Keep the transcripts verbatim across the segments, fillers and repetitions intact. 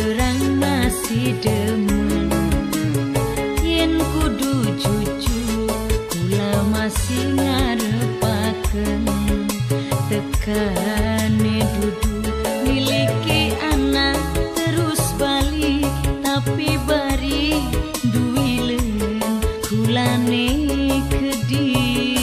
terang masih demen yen kudu jujur kula masih ngarepaken tekane dudu miliki anak terus balik tapi bari duwilen kulane kedih.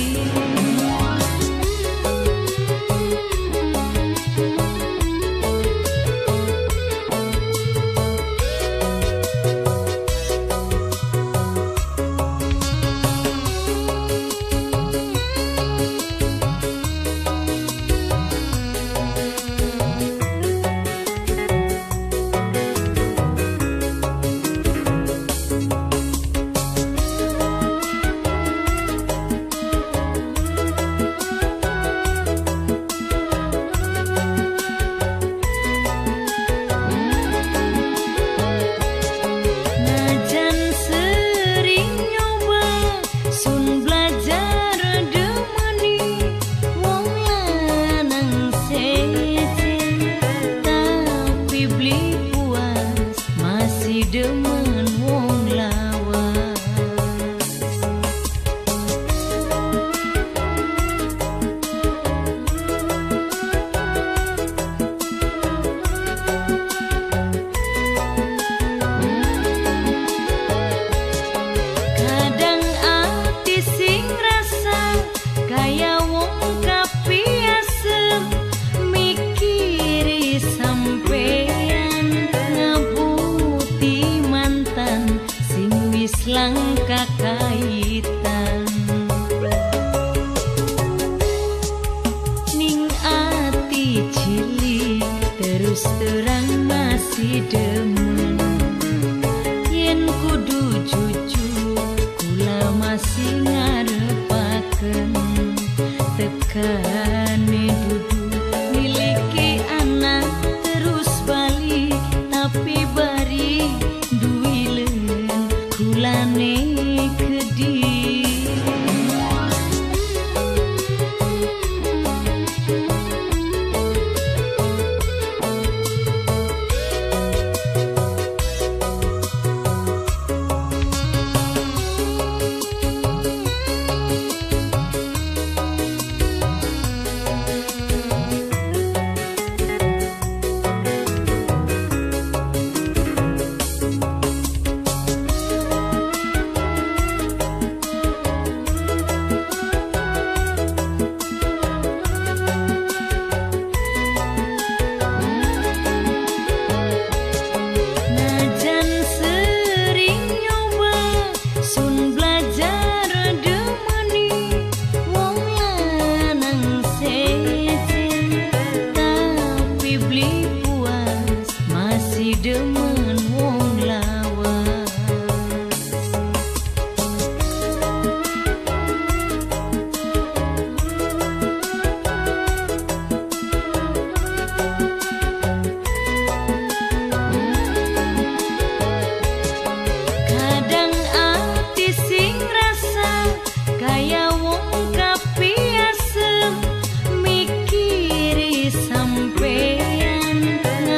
Demen wong lawas kadang ati sing rasa kaya wong kapiasem mikiri sampean sing wis langka kaitan ning ati cilik terus terang masih demen yen kudu jujur kula masih ngarepaken tekane dudu miliki anak terus balik tapi bari kulane kedih. Demen wong lawas kadang ati sing rasa kaya wong kapiasem mikiri sampean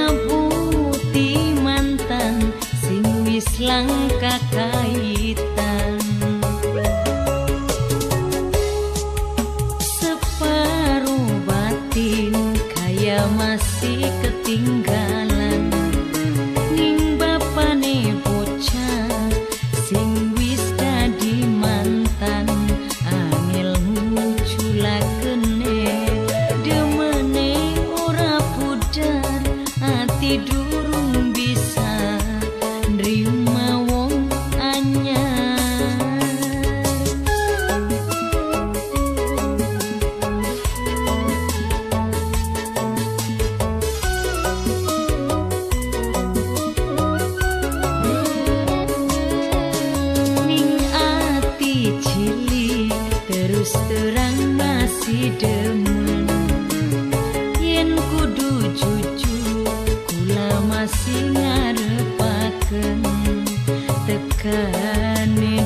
sing wis langka kaitan separuh batin kaya masih ketinggalan ning bapane bocah sing wis dadi mantan angel muculakene demene ora pudar ati durung bisa nerima wong anyar ning ati cilik terus terang masih demen yen kudu jujur kula masih ngarepaken tekane